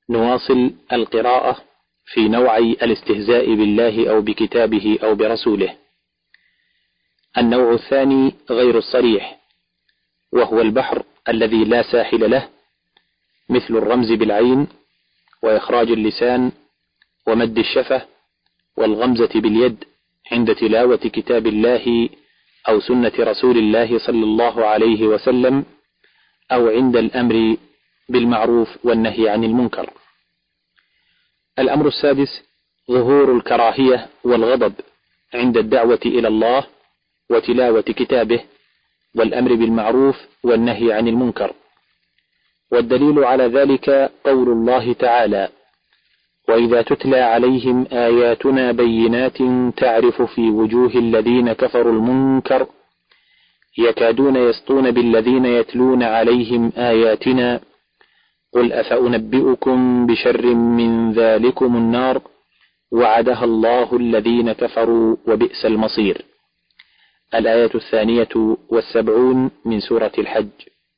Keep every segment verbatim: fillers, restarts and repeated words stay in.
نواصل القراءة في نوعي الاستهزاء بالله أو بكتابه أو برسوله. النوع الثاني غير الصريح، وهو البحر الذي لا ساحل له، مثل الرمز بالعين وإخراج اللسان ومد الشفة والغمزة باليد عند تلاوة كتاب الله أو سنة رسول الله صلى الله عليه وسلم، أو عند الأمر بالمعروف والنهي عن المنكر. الأمر السادس ظهور الكراهية والغضب عند الدعوة إلى الله وتلاوة كتابه والأمر بالمعروف والنهي عن المنكر. والدليل على ذلك قول الله تعالى: وإذا تتلى عليهم آياتنا بينات تعرف في وجوه الذين كفروا المنكر يكادون يسطون بالذين يتلون عليهم آياتنا قل أفأنبئكم بشر من ذلكم النار وعدها الله الذين كفروا وبئس المصير. الآية الثانية والسبعون من سورة الحج.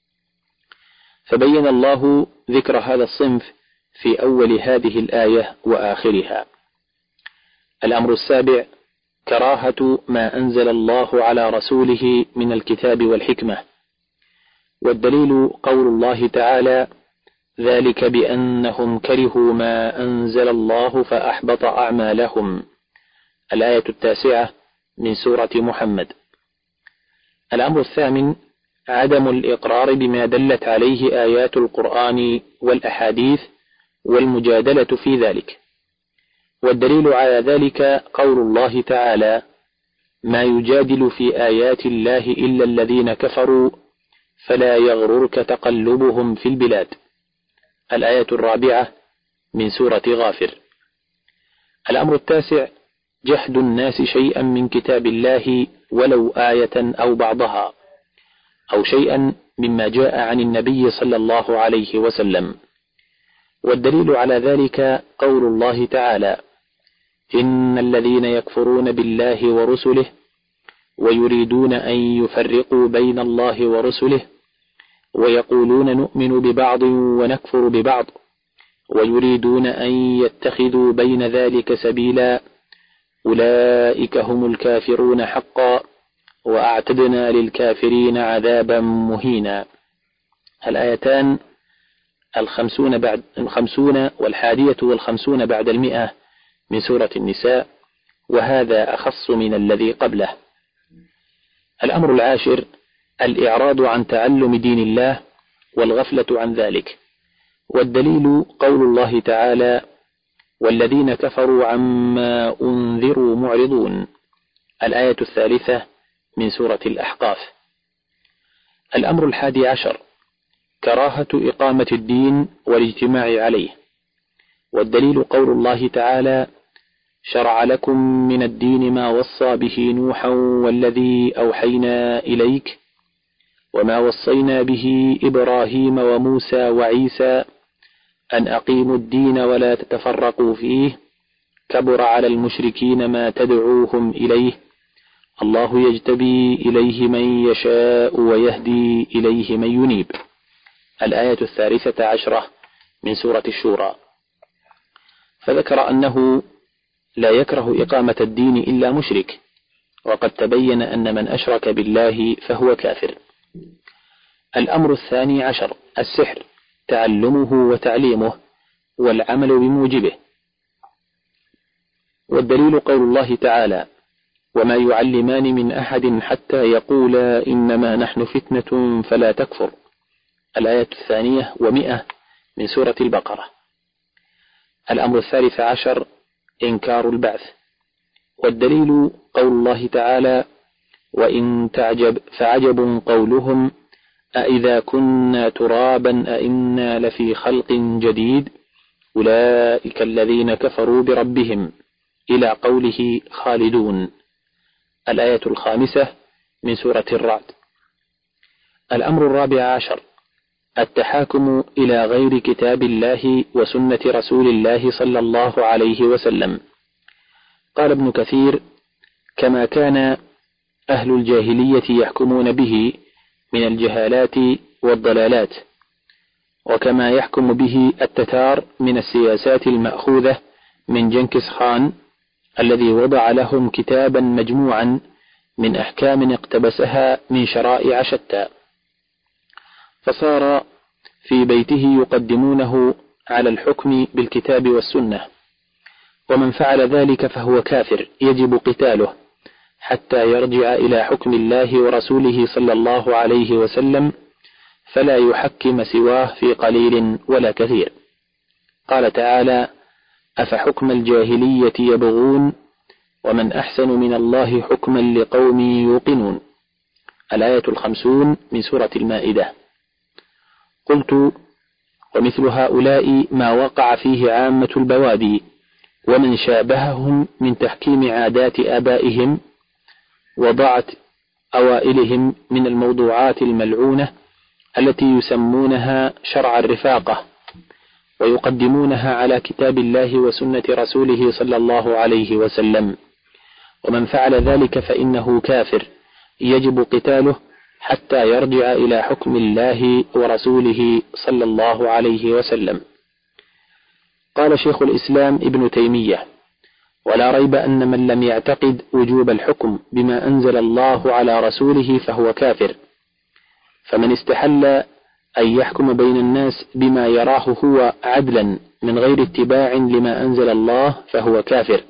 فبين الله ذكر هذا الصنف في أول هذه الآية وآخرها. الأمر السابع كراهة ما أنزل الله على رسوله من الكتاب والحكمة. والدليل قول الله تعالى: ذلك بأنهم كرهوا ما أنزل الله فأحبط أعمالهم. الآية التاسعة من سورة محمد. الأمر الثامن عدم الإقرار بما دلت عليه آيات القرآن والأحاديث والمجادلة في ذلك. والدليل على ذلك قول الله تعالى: ما يجادل في آيات الله إلا الذين كفروا فلا يغررك تقلبهم في البلاد. الآية الرابعة من سورة غافر. الأمر التاسع جحد الناس شيئا من كتاب الله ولو آية أو بعضها أو شيئا مما جاء عن النبي صلى الله عليه وسلم. والدليل على ذلك قول الله تعالى: إن الذين يكفرون بالله ورسله ويريدون أن يفرقوا بين الله ورسله ويقولون نؤمن ببعض ونكفر ببعض ويريدون أن يتخذوا بين ذلك سبيلا أولئك هم الكافرون حقا وأعتدنا للكافرين عذابا مهينا. الآيتان الخمسون بعد الخمسون والحادية والخمسون بعد المئة من سورة النساء، وهذا أخص من الذي قبله. الأمر العاشر الإعراض عن تعلم دين الله والغفلة عن ذلك. والدليل قول الله تعالى: والذين كفروا عما أنذروا معرضون. الآية الثالثة من سورة الأحقاف. الأمر الحادي عشر كراهة إقامة الدين والاجتماع عليه. والدليل قول الله تعالى: شرع لكم من الدين ما وصى به نوحا والذي أوحينا إليك وما وصينا به إبراهيم وموسى وعيسى أن أقيموا الدين ولا تتفرقوا فيه كبر على المشركين ما تدعوهم إليه الله يجتبي إليه من يشاء ويهدي إليه من ينيب. الآية الثالثة عشرة من سورة الشورى. فذكر أنه لا يكره إقامة الدين إلا مشرك، وقد تبين أن من أشرك بالله فهو كافر. الأمر الثاني عشر السحر، تعلمه وتعليمه والعمل بموجبه. والدليل قول الله تعالى: وما يعلمان من أحد حتى يقولا إنما نحن فتنة فلا تكفر. الآية الثانية ومئة من سورة البقرة. الأمر الثالث عشر إنكار البعث. والدليل قول الله تعالى: وإن تعجب فعجب قولهم أإذا كنا ترابا أإنا لفي خلق جديد أولئك الذين كفروا بربهم إلى قوله خالدون. الآية الخامسة من سورة الرعد. الأمر الرابع عشر التحاكم إلى غير كتاب الله وسنة رسول الله صلى الله عليه وسلم. قال ابن كثير: كما كان أهل الجاهلية يحكمون به من الجهالات والضلالات. وكما يحكم به التتار من السياسات المأخوذة من جنكيز خان الذي وضع لهم كتابا مجموعا من أحكام اقتبسها من شرائع شتى، فصار في بيته يقدمونه على الحكم بالكتاب والسنة، ومن فعل ذلك فهو كافر يجب قتاله حتى يرجع إلى حكم الله ورسوله صلى الله عليه وسلم، فلا يحكم سواه في قليل ولا كثير. قال تعالى: أفحكم الجاهلية يبغون ومن أحسن من الله حكما لقوم يوقنون. الآية الخمسون من سورة المائدة. قلت: ومثل هؤلاء ما وقع فيه عامة البوادي ومن شابههم من تحكيم عادات آبائهم وضعت أوائلهم من الموضوعات الملعونة التي يسمونها شرع الرفاقة ويقدمونها على كتاب الله وسنة رسوله صلى الله عليه وسلم، ومن فعل ذلك فإنه كافر يجب قتاله حتى يرجع إلى حكم الله ورسوله صلى الله عليه وسلم. قال شيخ الإسلام ابن تيمية: ولا ريب أن من لم يعتقد وجوب الحكم بما أنزل الله على رسوله فهو كافر، فمن استحل أن يحكم بين الناس بما يراه هو عدلا من غير اتباع لما أنزل الله فهو كافر،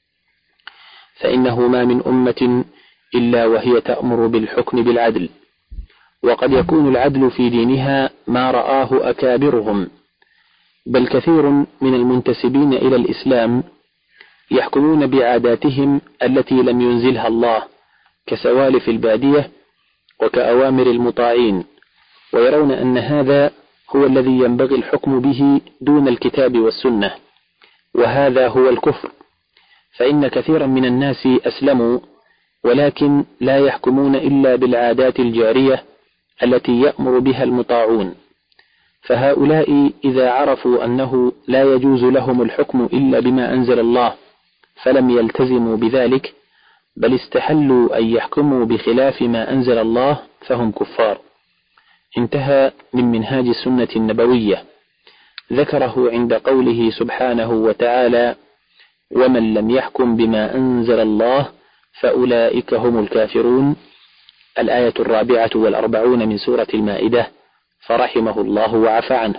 فإنه ما من أمة إلا وهي تأمر بالحكم بالعدل، وقد يكون العدل في دينها ما رآه أكابرهم، بل كثير من المنتسبين إلى الإسلام يحكمون بعاداتهم التي لم ينزلها الله كسوالف البادية وكأوامر المطاعين، ويرون أن هذا هو الذي ينبغي الحكم به دون الكتاب والسنة، وهذا هو الكفر، فإن كثيرا من الناس أسلموا ولكن لا يحكمون إلا بالعادات الجارية التي يأمر بها المطاعون، فهؤلاء إذا عرفوا أنه لا يجوز لهم الحكم إلا بما أنزل الله فلم يلتزموا بذلك بل استحلوا أن يحكموا بخلاف ما أنزل الله فهم كفار. انتهى من منهاج السنة النبوية. ذكره عند قوله سبحانه وتعالى: ومن لم يحكم بما أنزل الله فأولئك هم الكافرون. الآية الرابعة والأربعون من سورة المائدة، فرحمه الله وعفى عنه.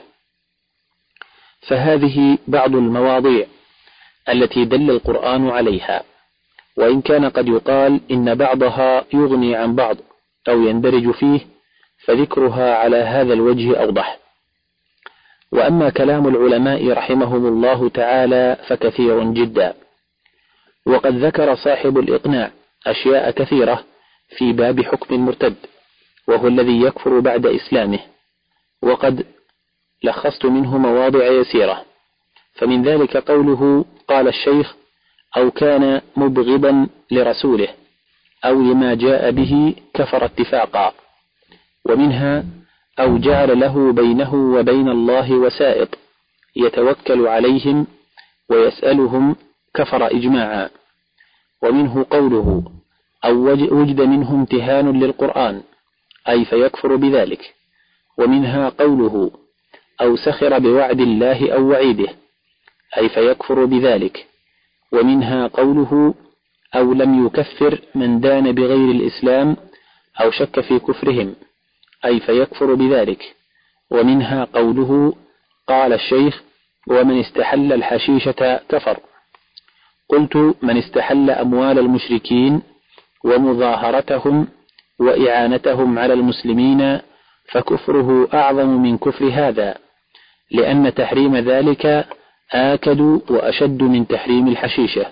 فهذه بعض المواضيع التي دل القرآن عليها، وإن كان قد يقال إن بعضها يغني عن بعض أو يندرج فيه، فذكرها على هذا الوجه أوضح. وأما كلام العلماء رحمهم الله تعالى فكثير جدا، وقد ذكر صاحب الإقناع أشياء كثيرة في باب حكم المرتد وهو الذي يكفر بعد إسلامه، وقد لخصت منه مواضع يسيرة. فمن ذلك قوله: قال الشيخ: أو كان مبغضا لرسوله أو لما جاء به كفر اتفاقا. ومنها: أو جعل له بينه وبين الله وسائط يتوكل عليهم ويسألهم كفر إجماعا. ومنه قوله: أو وجد منه امتهان للقرآن أي فيكفر بذلك. ومنها قوله: أو سخر بوعد الله أو وعيده أي فيكفر بذلك. ومنها قوله: أو لم يكفر من دان بغير الإسلام أو شك في كفرهم أي فيكفر بذلك. ومنها قوله: قال الشيخ: ومن استحل الحشيشة كفر. قلت: من استحل أموال المشركين ومظاهرتهم وإعانتهم على المسلمين فكفره أعظم من كفر هذا، لأن تحريم ذلك آكد وأشد من تحريم الحشيشة.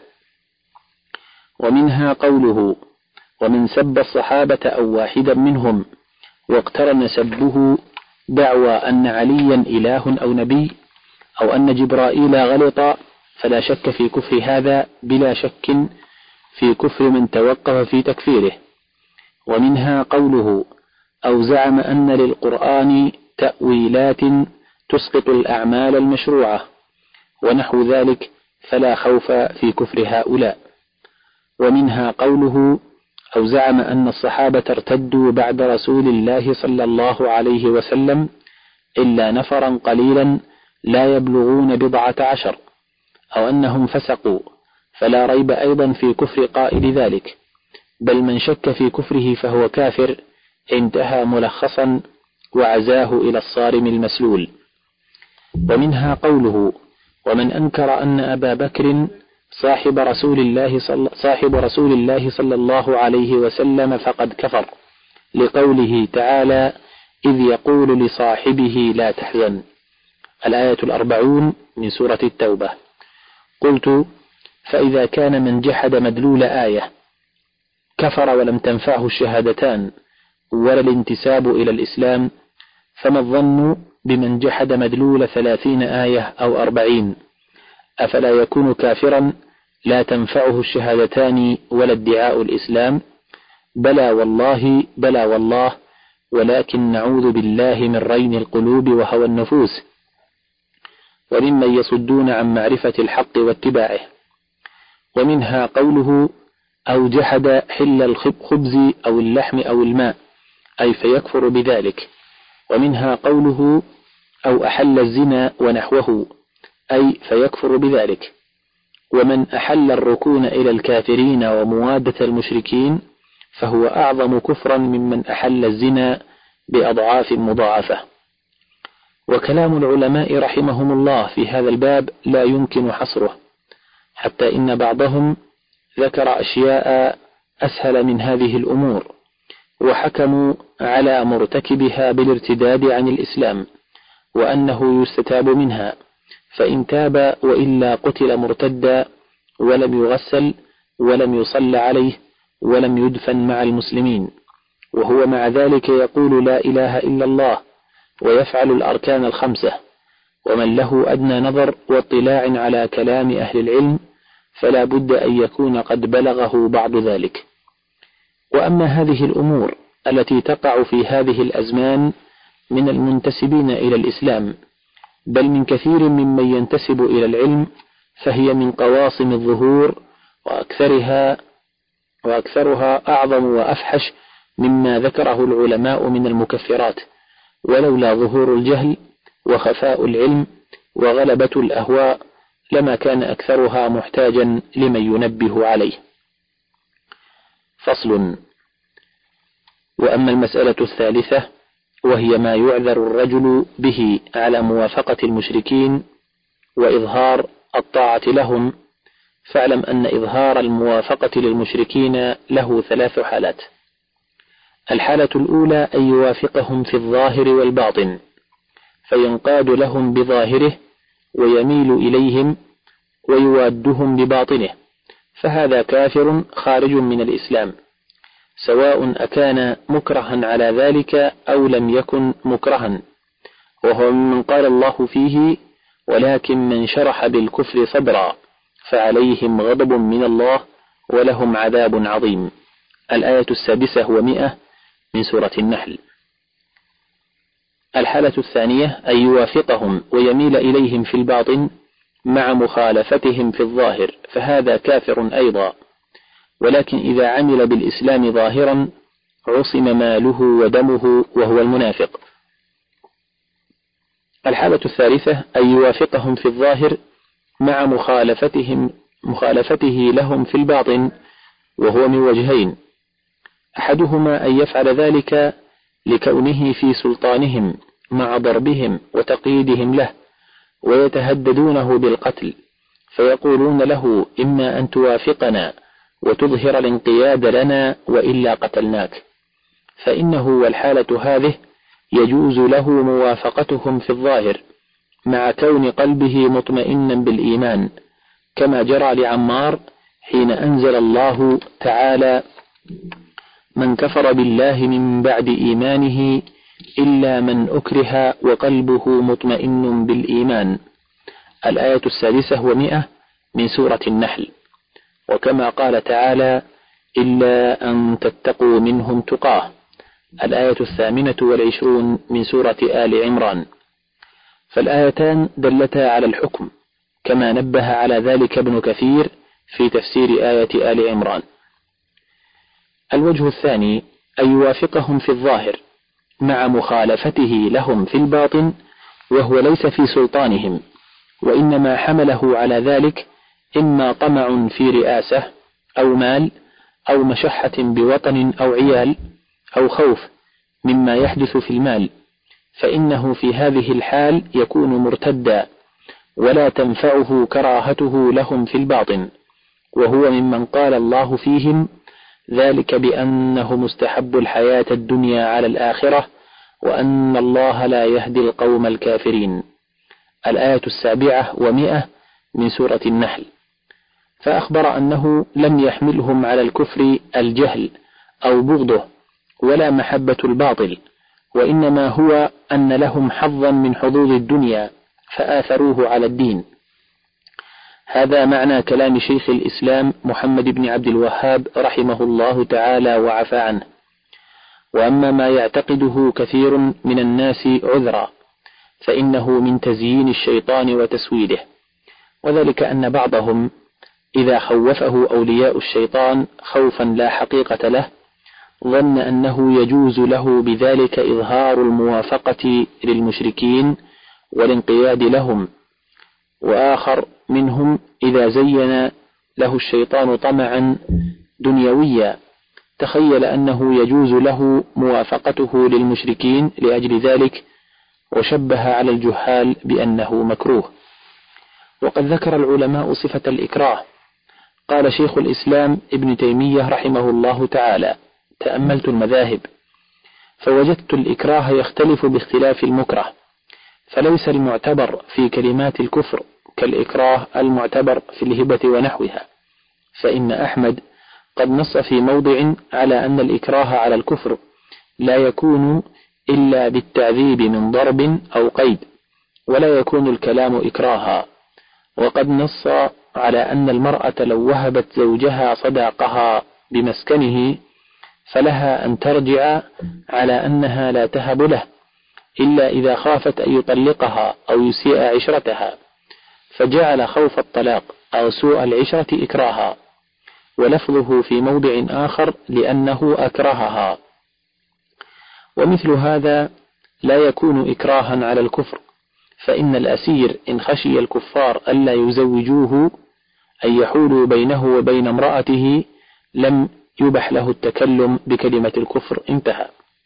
ومنها قوله: ومن سب الصحابة أو واحدا منهم واقترن سبه دعوى أن عليا إله أو نبي أو أن جبرائيل غلط فلا شك في كفر هذا بلا شك في كفر من توقف في تكفيره. ومنها قوله: أو زعم أن للقرآن تأويلات تسقط الأعمال المشروعة ونحو ذلك فلا خوف في كفر هؤلاء. ومنها قوله: أو زعم أن الصحابة ارتدوا بعد رسول الله صلى الله عليه وسلم إلا نفرا قليلا لا يبلغون بضعة عشر، أو أنهم فسقوا، فلا ريب أيضا في كفر قائل ذلك، بل من شك في كفره فهو كافر، انتهى ملخصا وعزاه إلى الصارم المسلول. ومنها قوله: ومن أنكر أن أبا بكر صاحب رسول الله صلى, صاحب رسول الله صلى الله عليه وسلم فقد كفر، لقوله تعالى: إذ يقول لصاحبه لا تحزن. الآية الأربعون من سورة التوبة. قلت: فإذا كان من جحد مدلول آية كفر ولم تنفعه الشهادتان ولا الانتساب إلى الإسلام، فما الظن بمن جحد مدلول ثلاثين آية أو أربعين؟ أفلا يكون كافرا لا تنفعه الشهادتان ولا ادعاء الإسلام؟ بلى والله بلى والله، ولكن نعوذ بالله من رين القلوب وهوى النفوس، وممن يصدون عن معرفة الحق واتباعه. ومنها قوله: أو جحد حل الخبز أو اللحم أو الماء، أي فيكفر بذلك. ومنها قوله: أو أحل الزنا ونحوه، أي فيكفر بذلك. ومن أحل الركون إلى الكافرين وموادة المشركين فهو أعظم كفرا ممن أحل الزنا بأضعاف مضاعفة. وكلام العلماء رحمهم الله في هذا الباب لا يمكن حصره، حتى إن بعضهم ذكر أشياء أسهل من هذه الأمور، وحكموا على مرتكبها بالارتداد عن الإسلام، وأنه يستتاب منها، فإن تاب وإلا قتل مرتدا ولم يغسل ولم يصل عليه ولم يدفن مع المسلمين، وهو مع ذلك يقول لا إله إلا الله ويفعل الأركان الخمسة. ومن له أدنى نظر واطلاع على كلام أهل العلم فلا بد أن يكون قد بلغه بعض ذلك. وأما هذه الأمور التي تقع في هذه الأزمان من المنتسبين إلى الإسلام، بل من كثير ممن ينتسب إلى العلم، فهي من قواصم الظهور، وأكثرها وأكثرها أعظم وأفحش مما ذكره العلماء من المكفرات، ولولا ظهور الجهل وخفاء العلم وغلبة الأهواء لما كان أكثرها محتاجا لمن ينبه عليه. فصل. وأما المسألة الثالثة وهي ما يعذر الرجل به على موافقة المشركين وإظهار الطاعة لهم، فاعلم أن إظهار الموافقة للمشركين له ثلاث حالات. الحالة الأولى أن يوافقهم في الظاهر والباطن، فينقاد لهم بظاهره ويميل إليهم ويوادهم بباطنه، فهذا كافر خارج من الإسلام، سواء أكان مكرها على ذلك أو لم يكن مكرها، وهو ممن قال الله فيه: ولكن من شرح بالكفر صدرا فعليهم غضب من الله ولهم عذاب عظيم. الآية السادسة ومئة من سورة النحل. الحالة الثانية أن يوافقهم ويميل إليهم في الباطن مع مخالفتهم في الظاهر، فهذا كافر أيضا، ولكن إذا عمل بالإسلام ظاهرا عصم ماله ودمه وهو المنافق. الحالة الثالثة أن يوافقهم في الظاهر مع مخالفتهم مخالفته لهم في الباطن، وهو من وجهين: أحدهما أن يفعل ذلك لكونه في سلطانهم مع ضربهم وتقييدهم له ويتهددونه بالقتل، فيقولون له: إما أن توافقنا وتظهر الانقياد لنا وإلا قتلناك، فإنه والحالة هذه يجوز له موافقتهم في الظاهر مع كون قلبه مطمئنا بالإيمان، كما جرى لعمار حين أنزل الله تعالى: من كفر بالله من بعد إيمانه إلا من أكره وقلبه مطمئن بالإيمان. الآية السادسة ومئة من سورة النحل. وكما قال تعالى: إلا أن تتقوا منهم تقاه. الآية الثامنة والعشرون من سورة آل عمران. فالآيتان دلتا على الحكم، كما نبه على ذلك ابن كثير في تفسير آية آل عمران. الوجه الثاني أن يوافقهم في الظاهر مع مخالفته لهم في الباطن وهو ليس في سلطانهم، وإنما حمله على ذلك إما طمع في رئاسة أو مال أو مشحة بوطن أو عيال أو خوف مما يحدث في المال، فإنه في هذه الحال يكون مرتدا ولا تنفعه كراهته لهم في الباطن، وهو ممن قال الله فيهم ذلك بأنه مستحب الحياة الدنيا على الآخرة وأن الله لا يهدي القوم الكافرين. الآية السابعة ومئة من سورة النحل. فأخبر أنه لم يحملهم على الكفر الجهل أو بغضه ولا محبة الباطل، وإنما هو أن لهم حظا من حظوظ الدنيا فآثروه على الدين. هذا معنى كلام شيخ الإسلام محمد بن عبد الوهاب رحمه الله تعالى وعفى عنه. وأما ما يعتقده كثير من الناس عذرا فإنه من تزيين الشيطان وتسويده، وذلك أن بعضهم إذا خوفه أولياء الشيطان خوفا لا حقيقة له ظن أنه يجوز له بذلك إظهار الموافقة للمشركين والانقياد لهم، وآخر منهم إذا زين له الشيطان طمعا دنيويا تخيل أنه يجوز له موافقته للمشركين لأجل ذلك وشبه على الجهال بأنه مكروه. وقد ذكر العلماء صفة الإكراه. قال شيخ الإسلام ابن تيمية رحمه الله تعالى: تأملت المذاهب فوجدت الإكراه يختلف باختلاف المكره، فليس المعتبر في كلمات الكفر كالإكراه المعتبر في الهبة ونحوها، فإن أحمد قد نص في موضع على أن الإكراه على الكفر لا يكون إلا بالتعذيب من ضرب أو قيد، ولا يكون الكلام إكراها. وقد نص على أن المرأة لو وهبت زوجها صداقها بمسكنه فلها أن ترجع على أنها لا تهب له إلا إذا خافت أن يطلقها أو يسيء عشرتها، فجعل خوف الطلاق أو سوء العشرة إكراها، ولفظه في موضع آخر لأنه أكرهها. ومثل هذا لا يكون إكراها على الكفر، فإن الأسير إن خشي الكفار ألا يزوجوه أن يحولوا بينه وبين امرأته لم يبح له التكلم بكلمة الكفر، انتهى.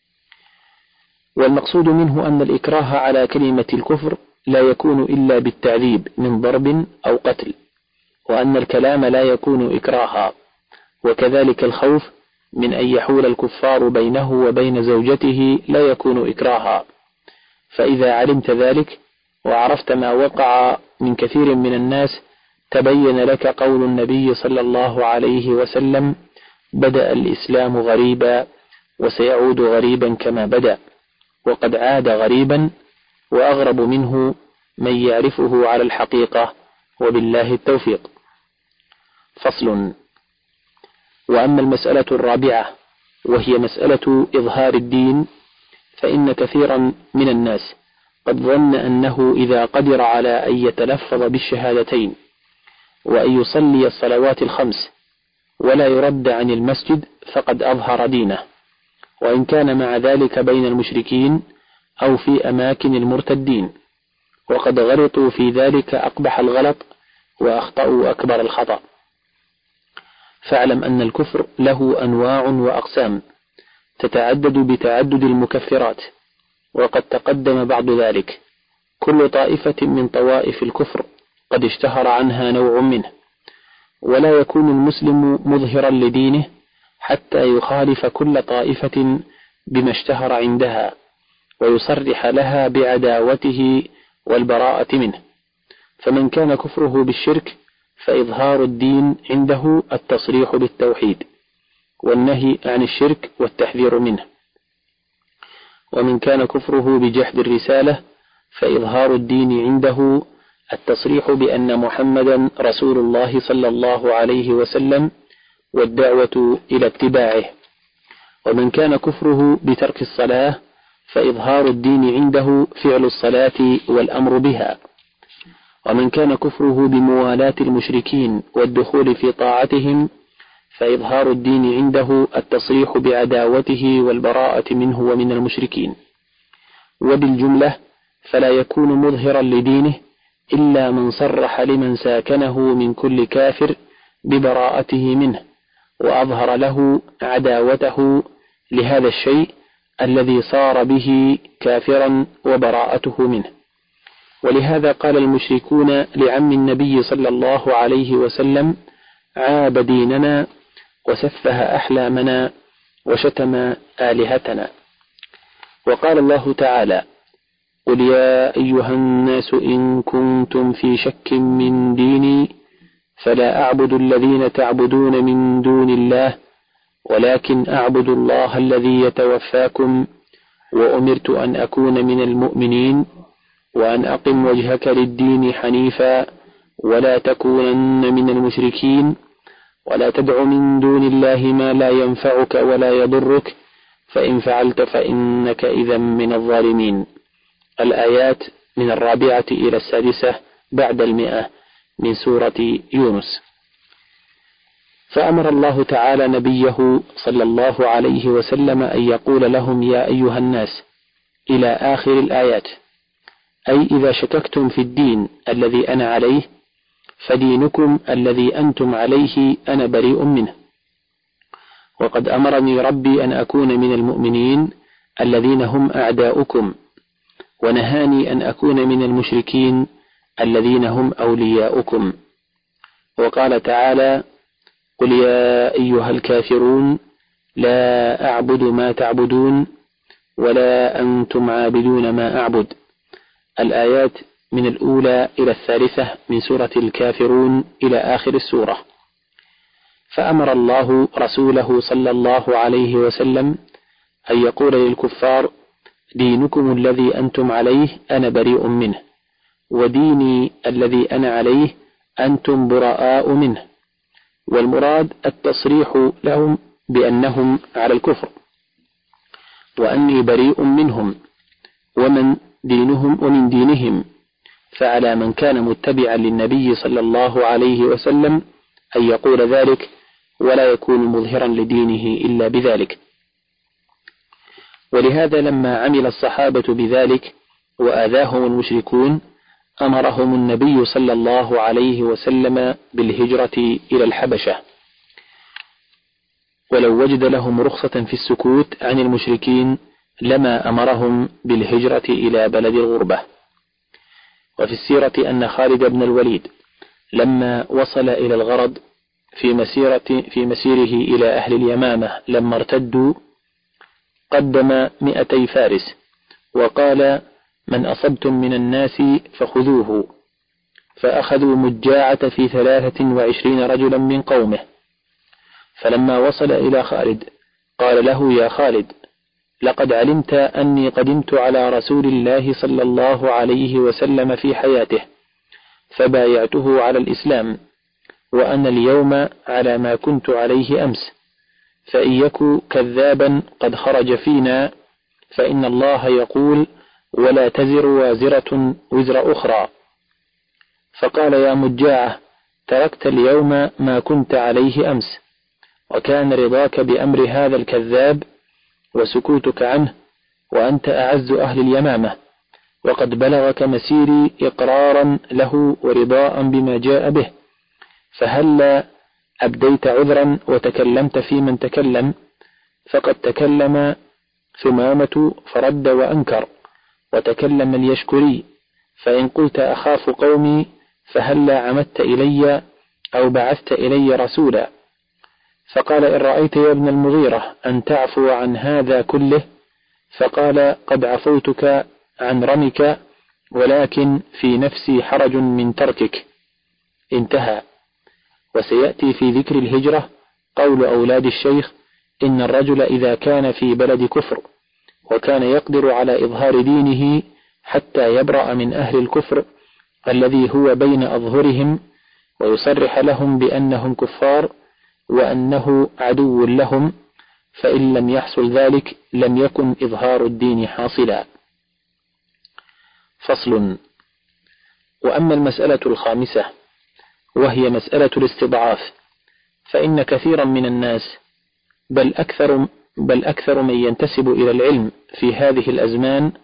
والمقصود منه أن الإكراه على كلمة الكفر لا يكون إلا بالتعذيب من ضرب أو قتل، وأن الكلام لا يكون إكراها، وكذلك الخوف من أن يحول الكفار بينه وبين زوجته لا يكون إكراها. فإذا علمت ذلك وعرفت ما وقع من كثير من الناس تبين لك قول النبي صلى الله عليه وسلم: بدأ الإسلام غريبا وسيعود غريبا كما بدأ، وقد عاد غريبا وأغرب منه من يعرفه على الحقيقة، وبالله التوفيق. فصل. وأما المسألة الرابعة وهي مسألة إظهار الدين، فإن كثيرا من الناس قد ظن أنه إذا قدر على أن يتلفظ بالشهادتين وأن يصلي الصلوات الخمس ولا يرد عن المسجد فقد أظهر دينه، وإن كان مع ذلك بين المشركين أو في أماكن المرتدين، وقد غلطوا في ذلك أقبح الغلط وأخطأوا أكبر الخطأ. فاعلم أن الكفر له أنواع وأقسام تتعدد بتعدد المكفرات، وقد تقدم بعد ذلك. كل طائفة من طوائف الكفر قد اشتهر عنها نوع منه، ولا يكون المسلم مظهرا لدينه حتى يخالف كل طائفة بما اشتهر عندها ويصرح لها بعداوته والبراءة منه. فمن كان كفره بالشرك فإظهار الدين عنده التصريح بالتوحيد والنهي عن الشرك والتحذير منه. ومن كان كفره بجحد الرسالة فإظهار الدين عنده التصريح بأن محمدا رسول الله صلى الله عليه وسلم والدعوة إلى اتباعه. ومن كان كفره بترك الصلاة فإظهار الدين عنده فعل الصلاة والأمر بها. ومن كان كفره بموالاة المشركين والدخول في طاعتهم فإظهار الدين عنده التصريح بعداوته والبراءة منه ومن المشركين. وبالجملة فلا يكون مظهرا لدينه إلا من صرح لمن ساكنه من كل كافر ببراءته منه، وأظهر له عداوته لهذا الشيء الذي صار به كافرا وبراءته منه. ولهذا قال المشركون لعم النبي صلى الله عليه وسلم: عاب ديننا وسفه أحلامنا وشتم آلهتنا. وقال الله تعالى: قل يا أيها الناس إن كنتم في شك من ديني فلا أعبد الذين تعبدون من دون الله ولكن أعبد الله الذي يتوفاكم وأمرت أن أكون من المؤمنين وأن أقم وجهك للدين حنيفا ولا تكونن من المشركين ولا تدع من دون الله ما لا ينفعك ولا يضرك فإن فعلت فإنك إذا من الظالمين. الآيات من الرابعة إلى السادسة بعد المئة من سورة يونس. فأمر الله تعالى نبيه صلى الله عليه وسلم أن يقول لهم: يا أيها الناس، إلى آخر الآيات، أي إذا شككتم في الدين الذي أنا عليه فدينكم الذي أنتم عليه أنا بريء منه، وقد أمرني ربي أن أكون من المؤمنين الذين هم أعداؤكم، ونهاني أن أكون من المشركين الذين هم أولياؤكم. وقال تعالى: قل يا أيها الكافرون لا أعبد ما تعبدون ولا أنتم عابدون ما أعبد. الآيات من الأولى إلى الثالثة من سورة الكافرون إلى آخر السورة. فأمر الله رسوله صلى الله عليه وسلم أن يقول للكفار: دينكم الذي أنتم عليه أنا بريء منه، وديني الذي أنا عليه أنتم براء منه. والمراد التصريح لهم بأنهم على الكفر، وأني بريء منهم ومن دينهم ومن دينهم. فعلى من كان متبعا للنبي صلى الله عليه وسلم أن يقول ذلك، ولا يكون مظهرا لدينه إلا بذلك. ولهذا لما عمل الصحابة بذلك وآذاهم المشركون أمرهم النبي صلى الله عليه وسلم بالهجرة إلى الحبشة، ولو وجد لهم رخصة في السكوت عن المشركين لما أمرهم بالهجرة إلى بلد الغربة. وفي السيرة أن خالد بن الوليد لما وصل إلى الغرض في مسيرة في مسيره إلى أهل اليمامة لما ارتدوا قدم مئتي فارس وقال: من أصبتم من الناس فخذوه. فأخذوا مجاعة في ثلاثة وعشرين رجلا من قومه. فلما وصل إلى خالد قال له: يا خالد، لقد علمت أني قدمت على رسول الله صلى الله عليه وسلم في حياته فبايعته على الإسلام، وأنا اليوم على ما كنت عليه أمس، فإن يك كذابا قد خرج فينا فإن الله يقول: ولا تزر وازرة وزر أخرى. فقال: يا مجاعة، تركت اليوم ما كنت عليه أمس، وكان رضاك بأمر هذا الكذاب وسكوتك عنه، وأنت أعز أهل اليمامة، وقد بلغك مسيري إقرارا له ورضاء بما جاء به، فهلا أبديت عذرا وتكلمت في من تكلم. فقد تكلم ثمامة فرد وأنكر، وتكلم اليشكري، فإن قلت أخاف قومي فهلا عمدت إلي أو بعثت إلي رسولا. فقال: إن رأيت يا ابن المغيرة أن تعفو عن هذا كله. فقال: قد عفوتك عن رمك، ولكن في نفسي حرج من تركك. انتهى. وسيأتي في ذكر الهجرة قول أولاد الشيخ: إن الرجل إذا كان في بلد كفر وكان يقدر على إظهار دينه حتى يبرأ من أهل الكفر الذي هو بين أظهرهم ويصرح لهم بأنهم كفار وأنه عدو لهم، فإن لم يحصل ذلك لم يكن إظهار الدين حاصلا. فصل. وأما المسألة الخامسة وهي مسألة الاستضعاف، فإن كثيرا من الناس بل أكثر, بل أكثر من ينتسب إلى العلم في هذه الأزمان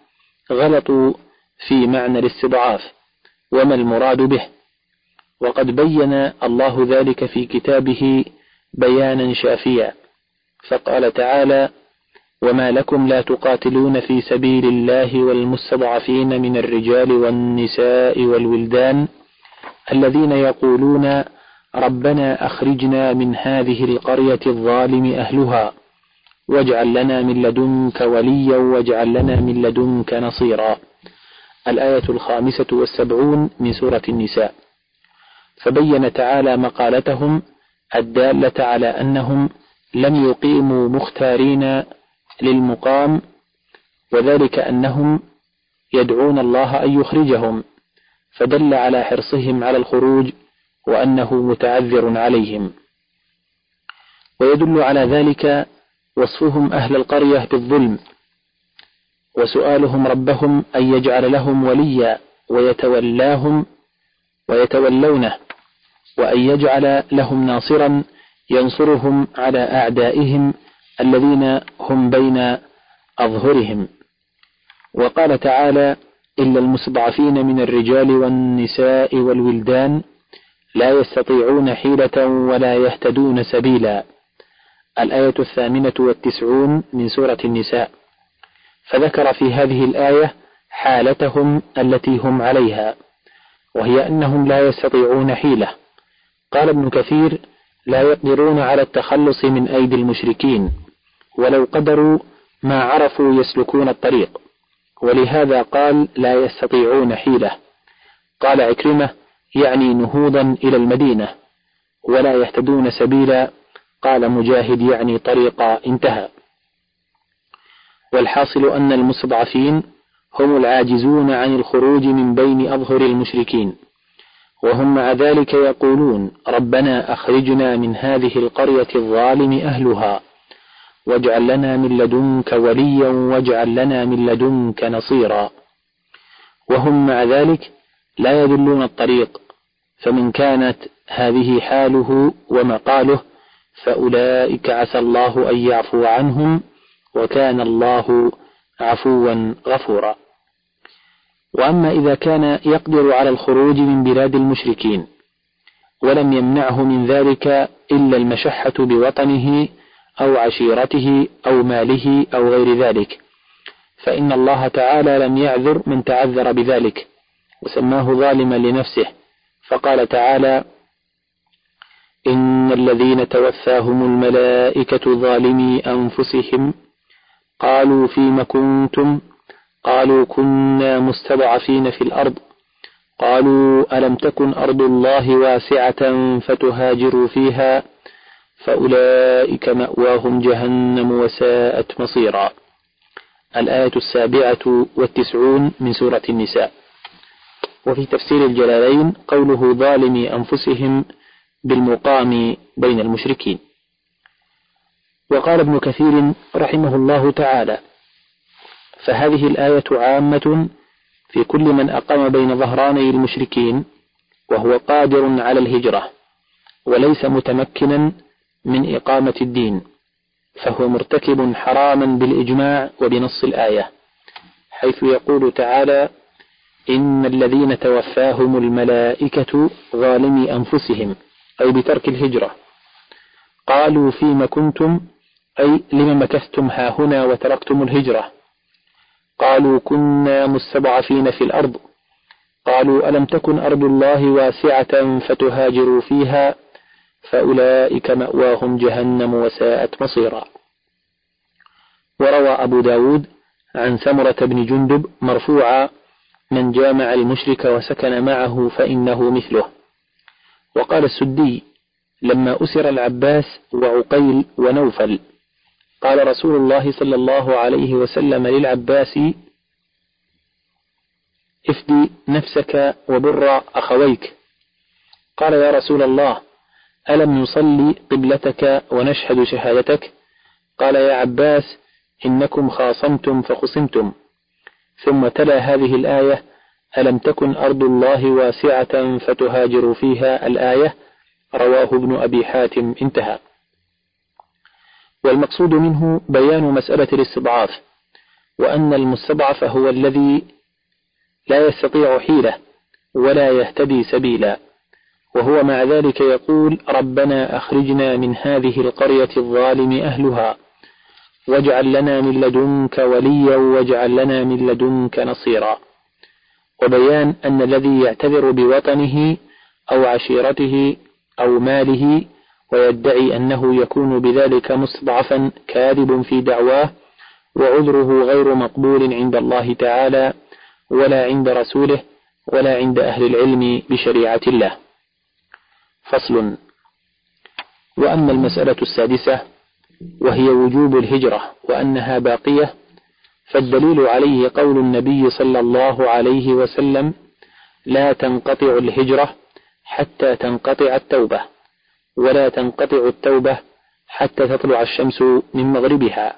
غلطوا في معنى الاستضعاف وما المراد به، وقد بين الله ذلك في كتابه بيانا شافيا، فقال تعالى: وما لكم لا تقاتلون في سبيل الله والمستضعفين من الرجال والنساء والولدان الذين يقولون ربنا أخرجنا من هذه القرية الظالم أهلها واجعل لنا من لدنك وليا واجعل لنا من لدنك نصيرا. الآية الخامسة والسبعون من سورة النساء. فبين تعالى مقالتهم الدالة على أنهم لم يقيموا مختارين للمقام، وذلك أنهم يدعون الله أن يخرجهم، فدل على حرصهم على الخروج وأنه متعذر عليهم. ويدل على ذلك وصفهم أهل القرية بالظلم، وسؤالهم ربهم أن يجعل لهم وليا ويتولاهم ويتولونه، وأن يجعل لهم ناصرا ينصرهم على أعدائهم الذين هم بين أظهرهم. وقال تعالى: إلا المستضعفين من الرجال والنساء والولدان لا يستطيعون حيلة ولا يهتدون سبيلا. الآية الثامنة والتسعون من سورة النساء. فذكر في هذه الآية حالتهم التي هم عليها، وهي أنهم لا يستطيعون حيلة. قال ابن كثير: لا يقدرون على التخلص من أيدي المشركين، ولو قدروا ما عرفوا يسلكون الطريق، ولهذا قال لا يستطيعون حيلة. قال عكرمة: يعني نهوضا إلى المدينة. ولا يهتدون سبيلا، قال مجاهد: يعني طريقا انتهى. والحاصل أن المستضعفين هم العاجزون عن الخروج من بين أظهر المشركين، وهم مع ذلك يقولون ربنا أخرجنا من هذه القرية الظالم أهلها واجعل لنا من لدنك وليا واجعل لنا من لدنك نصيرا، وهم مع ذلك لا يدلون الطريق. فمن كانت هذه حاله ومقاله فأولئك عسى الله أن يعفو عنهم، وكان الله عفوا غفورا. وأما إذا كان يقدر على الخروج من بلاد المشركين ولم يمنعه من ذلك إلا المشحة بوطنه أو عشيرته أو ماله أو غير ذلك، فإن الله تعالى لم يعذر من تعذر بذلك، وسماه ظالما لنفسه، فقال تعالى: إن الذين توفاهم الملائكة ظالمي أنفسهم قالوا فيم كنتم قالوا كنا مستضعفين في الأرض قالوا ألم تكن أرض الله واسعة فتهاجروا فيها فأولئك مأواهم جهنم وساءت مصيرا. الآية السابعة والتسعون من سورة النساء. وفي تفسير الجلالين قوله ظالمي أنفسهم بالمقام بين المشركين. وقال ابن كثير رحمه الله تعالى: فهذه الآية عامة في كل من أقام بين ظهراني المشركين وهو قادر على الهجرة وليس متمكنا من إقامة الدين، فهو مرتكب حراما بالإجماع وبنص الآية، حيث يقول تعالى: إن الذين توفاهم الملائكة ظالمي أنفسهم، أي بترك الهجرة. قالوا فيما كنتم، أي لما مكثتم هاهنا وتركتم الهجرة. قالوا كنا مستضعفين في الأرض. قالوا ألم تكن أرض الله واسعة فتهاجروا فيها فأولئك مأواهم جهنم وساءت مصيرا. وروى أبو داود عن سمرة بن جندب مرفوعا: من جامع المشرك وسكن معه فإنه مثله. وقال السدي: لما أسر العباس وعقيل ونوفل قال رسول الله صلى الله عليه وسلم للعباس: افدي نفسك وبر أخويك. قال: يا رسول الله، ألم نصلي قبلتك ونشهد شهادتك؟ قال: يا عباس، إنكم خاصمتم فخصمتم. ثم تلا هذه الآية: ألم تكن أرض الله واسعة فتهاجروا فيها، الآية. رواه ابن أبي حاتم، انتهى. والمقصود منه بيان مسألة الاستضعاف، وأن المستضعف هو الذي لا يستطيع حيلة ولا يهتدي سبيلا، وهو مع ذلك يقول: ربنا أخرجنا من هذه القرية الظالم أهلها واجعل لنا من لدنك وليا واجعل لنا من لدنك نصيرا. وبيان أن الذي يعتذر بوطنه أو عشيرته أو ماله ويدعي أنه يكون بذلك مستضعفا كاذب في دعواه، وعذره غير مقبول عند الله تعالى ولا عند رسوله ولا عند أهل العلم بشريعة الله. فصل. وأما المسألة السادسة وهي وجوب الهجرة وأنها باقية، فالدليل عليه قول النبي صلى الله عليه وسلم: لا تنقطع الهجرة حتى تنقطع التوبة، ولا تنقطع التوبة حتى تطلع الشمس من مغربها.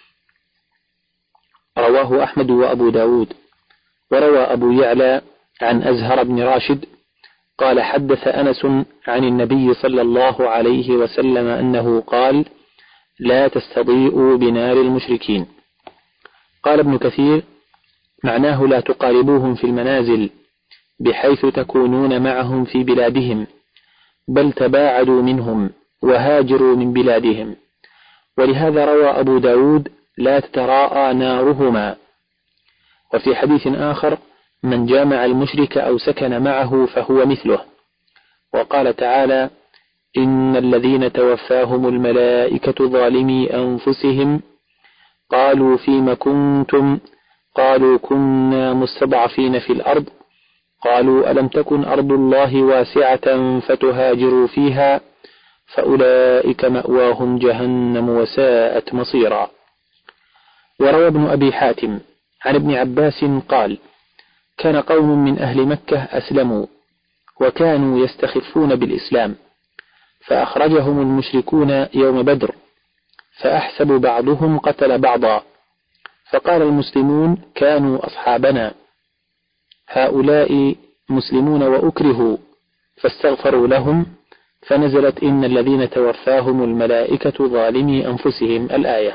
رواه أحمد وأبو داود. وروى أبو يعلى عن أزهر بن راشد قال: حدث أنس عن النبي صلى الله عليه وسلم أنه قال: لا تستضيئوا بنار المشركين. قال ابن كثير: معناه لا تقاربوهم في المنازل بحيث تكونون معهم في بلادهم، بل تباعدوا منهم وهاجروا من بلادهم. ولهذا روى أبو داود: لا تتراءى نارهما. وفي حديث آخر: من جامع المشرك أو سكن معه فهو مثله. وقال تعالى: إن الذين توفاهم الملائكة ظالمي أنفسهم قالوا فيم كنتم قالوا كنا مستضعفين في الأرض قالوا ألم تكن أرض الله واسعة فتهاجروا فيها فأولئك مأواهم جهنم وساءت مصيرا. وروى ابن أبي حاتم عن ابن عباس قال: كان قوم من أهل مكة أسلموا وكانوا يستخفون بالإسلام، فأخرجهم المشركون يوم بدر، فأحسب بعضهم قتل بعضا، فقال المسلمون: كانوا أصحابنا، هؤلاء مسلمون وأكرهوا، فاستغفروا لهم، فنزلت: إن الذين توفاهم الملائكة ظالمي أنفسهم، الآية.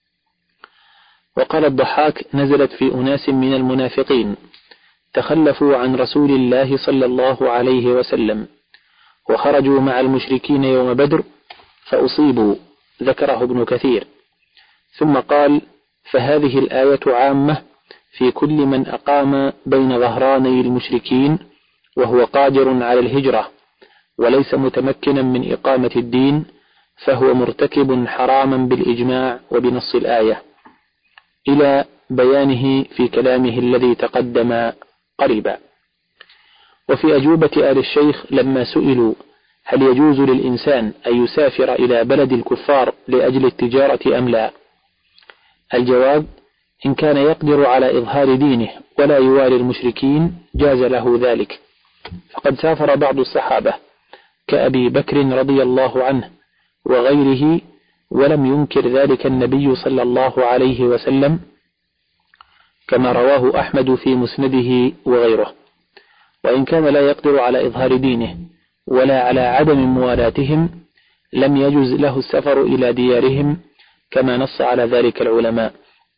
وقال الضحاك: نزلت في أناس من المنافقين تخلفوا عن رسول الله صلى الله عليه وسلم وخرجوا مع المشركين يوم بدر فأصيبوا، ذكره ابن كثير. ثم قال: فهذه الآية عامة في كل من أقام بين ظهراني المشركين وهو قادر على الهجرة وليس متمكنا من إقامة الدين، فهو مرتكب حراما بالإجماع وبنص الآية، إلى بيانه في كلامه الذي تقدم قريبا. وفي أجوبة آل الشيخ لما سئلوا هل يجوز للإنسان أن يسافر إلى بلد الكفار لأجل التجارة أم لا، الجواب: إن كان يقدر على إظهار دينه ولا يوالي المشركين جاز له ذلك، فقد سافر بعض الصحابة كأبي بكر رضي الله عنه وغيره ولم ينكر ذلك النبي صلى الله عليه وسلم، كما رواه أحمد في مسنده وغيره. وإن كان لا يقدر على إظهار دينه ولا على عدم موالاتهم لم يجز له السفر إلى ديارهم، كما نص على ذلك العلماء.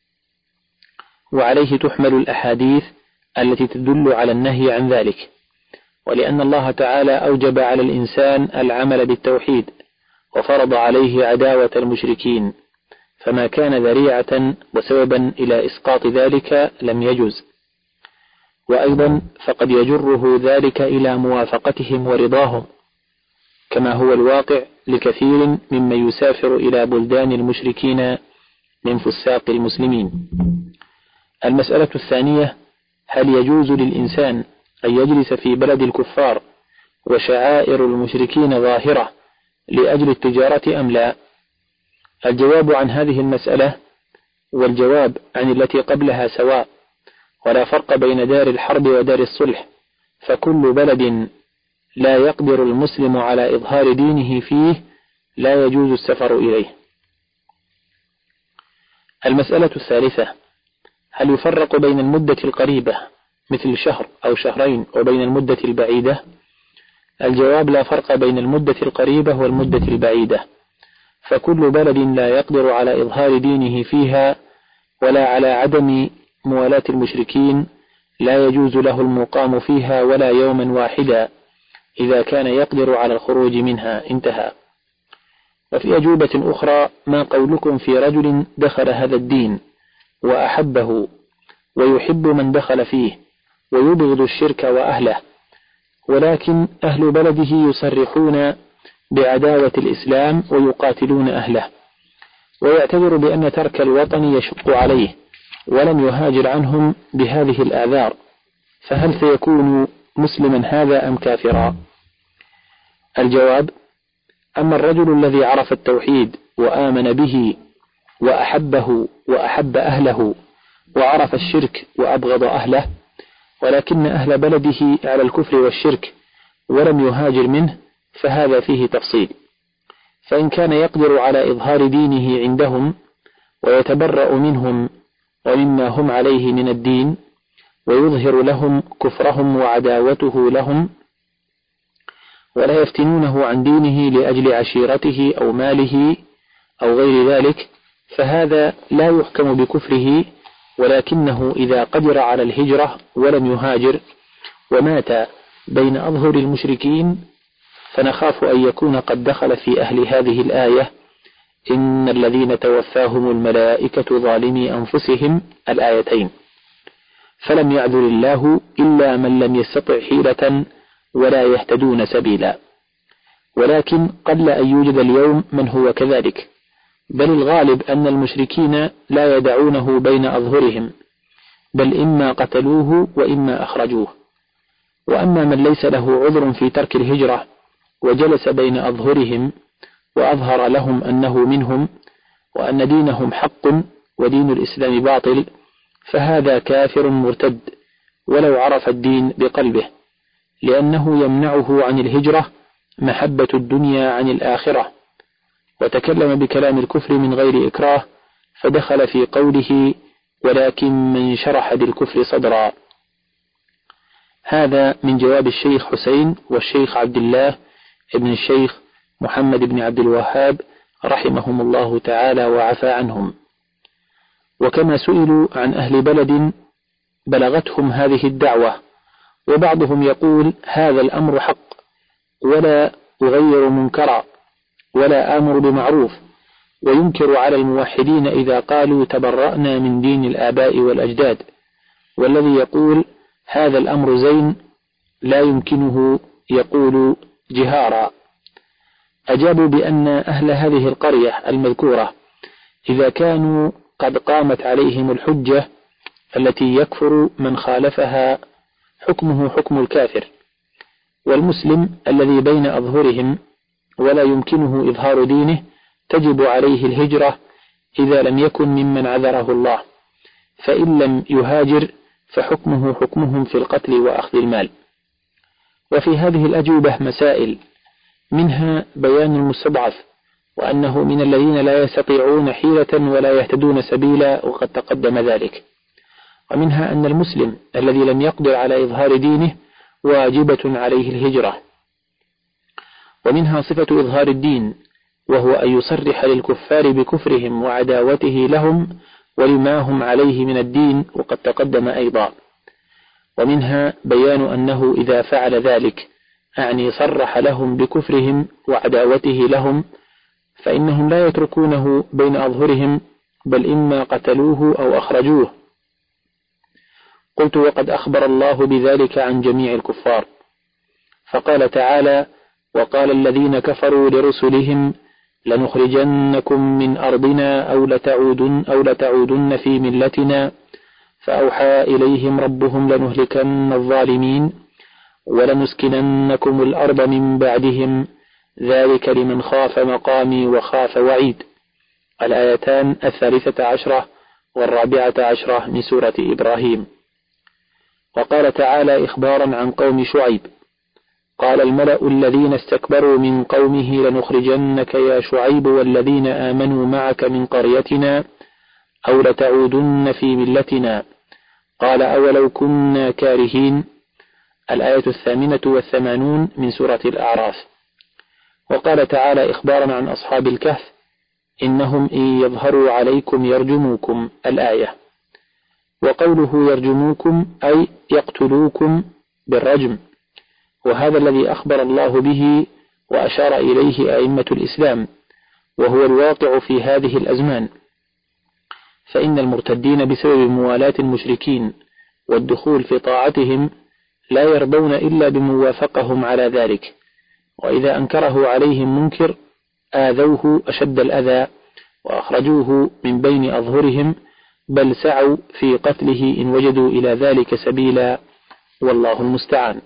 وعليه تحمل الأحاديث التي تدل على النهي عن ذلك، ولأن الله تعالى أوجب على الإنسان العمل بالتوحيد وفرض عليه عداوة المشركين، فما كان ذريعة وسببا إلى إسقاط ذلك لم يجز. وأيضا فقد يجره ذلك إلى موافقتهم ورضاهم، كما هو الواقع لكثير ممن يسافر إلى بلدان المشركين من فساق المسلمين. المسألة الثانية: هل يجوز للإنسان أن يجلس في بلد الكفار وشعائر المشركين ظاهرة لأجل التجارة أم لا؟ الجواب عن هذه المسألة والجواب عن التي قبلها سواء، ولا فرق بين دار الحرب ودار الصلح، فكل بلد لا يقدر المسلم على إظهار دينه فيه لا يجوز السفر إليه. المسألة الثالثة: هل يفرق بين المدة القريبة مثل شهر أو شهرين وبين المدة البعيدة؟ الجواب: لا فرق بين المدة القريبة والمدة البعيدة، فكل بلد لا يقدر على إظهار دينه فيها ولا على عدم موالاة المشركين لا يجوز له المقام فيها ولا يوما واحدا إذا كان يقدر على الخروج منها. انتهى. وفي أجوبة أخرى: ما قولكم في رجل دخل هذا الدين وأحبه ويحب من دخل فيه ويبغض الشرك وأهله، ولكن أهل بلده يصرحون بعداوة الإسلام ويقاتلون أهله، ويعتذر بأن ترك الوطن يشق عليه ولم يهاجر عنهم بهذه الآذار، فهل سيكون مسلما هذا أم كافرا؟ الجواب: أما الرجل الذي عرف التوحيد وآمن به وأحبه وأحب أهله وعرف الشرك وأبغض أهله، ولكن أهل بلده على الكفر والشرك ولم يهاجر منه، فهذا فيه تفصيل. فإن كان يقدر على إظهار دينه عندهم ويتبرأ منهم ومما هم عليه من الدين ويظهر لهم كفرهم وعداوته لهم ولا يفتنونه عن دينه لأجل عشيرته أو ماله أو غير ذلك، فهذا لا يحكم بكفره، ولكنه إذا قدر على الهجرة ولم يهاجر ومات بين أظهر المشركين فنخاف أن يكون قد دخل في أهل هذه الآية: إن الذين توفاهم الملائكة ظالمي أنفسهم، الآيتين، فلم يعذر الله إلا من لم يستطع حيلة ولا يهتدون سبيلا. ولكن قل أن يوجد اليوم من هو كذلك، بل الغالب أن المشركين لا يدعونه بين أظهرهم، بل إما قتلوه وإما أخرجوه. وأما من ليس له عذر في ترك الهجرة وجلس بين أظهرهم وأظهر لهم أنه منهم وأن دينهم حق ودين الإسلام باطل، فهذا كافر مرتد ولو عرف الدين بقلبه، لأنه يمنعه عن الهجرة محبة الدنيا عن الآخرة. وتكلم بكلام الكفر من غير إكراه، فدخل في قوله: ولكن من شرح بالكفر صدرا. هذا من جواب الشيخ حسين والشيخ عبد الله ابن الشيخ محمد بن عبد الوهاب رحمهم الله تعالى وعفى عنهم. وكما سئلوا عن أهل بلد بلغتهم هذه الدعوة، وبعضهم يقول: هذا الأمر حق ولا أغير منكرا ولا آمر بمعروف، وينكر على الموحدين إذا قالوا تبرأنا من دين الآباء والأجداد، والذي يقول هذا الأمر زين لا يمكنه يقول جهارا. أجابوا بأن أهل هذه القرية المذكورة إذا كانوا قد قامت عليهم الحجة التي يكفر من خالفها حكمه حكم الكافر، والمسلم الذي بين أظهرهم ولا يمكنه إظهار دينه تجب عليه الهجرة إذا لم يكن ممن عذره الله، فإن لم يهاجر فحكمه حكمهم في القتل وأخذ المال. وفي هذه الأجوبة مسائل، منها بيان المستضعف وأنه من الذين لا يستطيعون حيلة ولا يهتدون سبيلا، وقد تقدم ذلك. ومنها أن المسلم الذي لم يقدر على إظهار دينه واجبة عليه الهجرة. ومنها صفة إظهار الدين، وهو أن يصرح للكفار بكفرهم وعداوته لهم ولما هم عليه من الدين، وقد تقدم أيضا. ومنها بيان أنه إذا فعل ذلك، أعني صرح لهم بكفرهم وعداوته لهم، فإنهم لا يتركونه بين أظهرهم، بل إما قتلوه أو أخرجوه. قلت: وقد أخبر الله بذلك عن جميع الكفار، فقال تعالى: وقال الذين كفروا لرسلهم لنخرجنكم من أرضنا أو لتعودن, أو لتعودن في ملتنا، فأوحى إليهم ربهم لنهلكن الظالمين ولنسكننكم الأرض من بعدهم، ذلك لمن خاف مقامي وخاف وعيد. الآيتان الثالثة عشرة والرابعة عشرة من سورة إبراهيم. وقال تعالى إخبارا عن قوم شعيب: قال الملأ الذين استكبروا من قومه لنخرجنك يا شعيب والذين آمنوا معك من قريتنا أو لتعودن في ملتنا، قال أولو كنا كارهين. الآية الثامنة والثمانون من سورة الأعراف. وقال تعالى إخبارا عن أصحاب الكهف: إنهم إن يظهروا عليكم يرجموكم الآية. وقوله يرجموكم أي يقتلوكم بالرجم، وهذا الذي أخبر الله به وأشار إليه أئمة الإسلام، وهو الواقع في هذه الأزمان، فإن المرتدين بسبب موالاة المشركين والدخول في طاعتهم لا يرضون إلا بموافقهم على ذلك، وإذا أنكره عليهم منكر آذوه أشد الأذى وأخرجوه من بين أظهرهم، بل سعوا في قتله إن وجدوا إلى ذلك سبيلا، والله المستعان.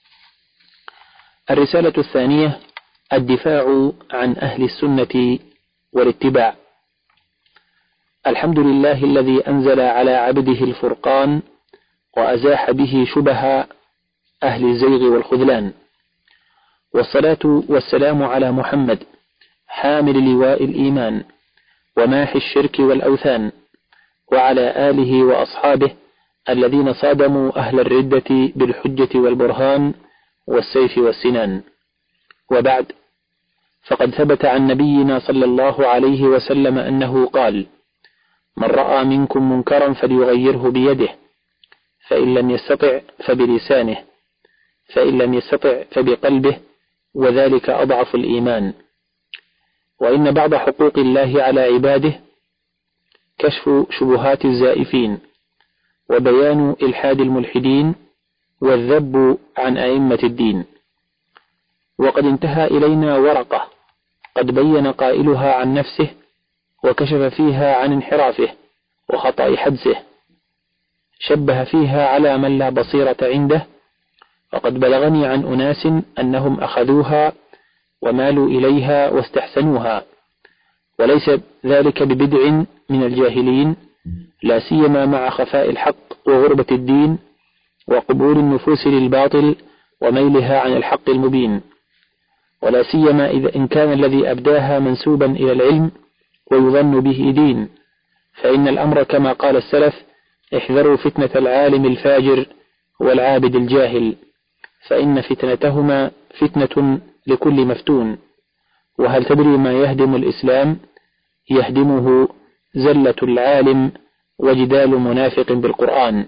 الرسالة الثانية: الدفاع عن أهل السنة والاتباع. الحمد لله الذي أنزل على عبده الفرقان وأزاح به شبه أهل الزيغ والخذلان، والصلاة والسلام على محمد حامل لواء الإيمان وماحي الشرك والأوثان، وعلى آله وأصحابه الذين صادموا أهل الردة بالحجة والبرهان والسيف والسنان. وبعد، فقد ثبت عن نبينا صلى الله عليه وسلم أنه قال: من رأى منكم منكرا فليغيره بيده، فإن لم يستطع فبلسانه، فإن لم يستطع فبقلبه، وذلك أضعف الإيمان. وإن بعض حقوق الله على عباده كشف شبهات الزائفين، وبيان إلحاد الملحدين، والذب عن أئمة الدين. وقد انتهى إلينا ورقة قد بين قائلها عن نفسه وكشف فيها عن انحرافه وخطأ حدسه، شبه فيها على من لا بصيرة عنده، وقد بلغني عن أناس أنهم أخذوها ومالوا إليها واستحسنوها، وليس ذلك ببدع من الجاهلين، لا سيما مع خفاء الحق وغربة الدين وقبول النفوس للباطل وميلها عن الحق المبين، ولا سيما إذا إن كان الذي أبداها منسوبا إلى العلم ويظن به دين، فإن الأمر كما قال السلف: احذروا فتنة العالم الفاجر والعابد الجاهل، فإن فتنتهما فتنة لكل مفتون. وهل تدري ما يهدم الإسلام؟ يهدمه زلة العالم وجدال منافق بالقرآن.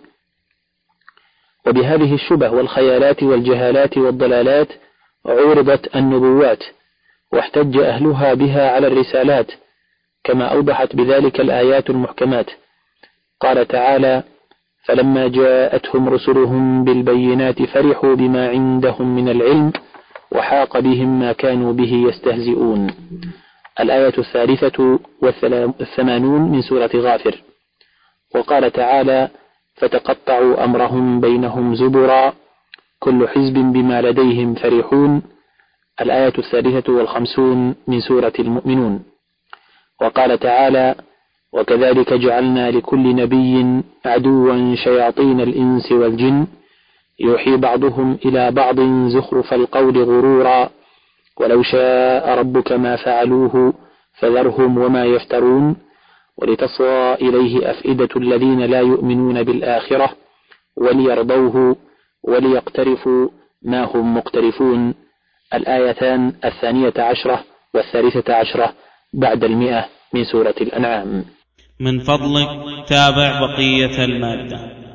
وبهذه الشبه والخيالات والجهالات والضلالات عورضت النبوات، واحتج أهلها بها على الرسالات، كما أوضحت بذلك الآيات المحكمات. قال تعالى: فلما جاءتهم رسلهم بالبينات فرحوا بما عندهم من العلم وحاق بهم ما كانوا به يستهزئون. الآية الثالثة والثمانون من سورة غافر. وقال تعالى: فتقطعوا أمرهم بينهم زبرا كل حزب بما لديهم فرحون. الآية الثالثة والخمسون من سورة المؤمنون. وقال تعالى: وكذلك جعلنا لكل نبي عدوا شياطين الإنس والجن يوحي بعضهم إلى بعض زخرف القول غرورا ولو شاء ربك ما فعلوه فذرهم وما يفترون ولتصغى إليه أفئدة الذين لا يؤمنون بالآخرة وليرضوه وليقترفوا ما هم مقترفون. الآيتان الثانية عشرة والثالثة عشرة بعد المئة من سورة الأنعام. من فضلك تابع بقية المادة.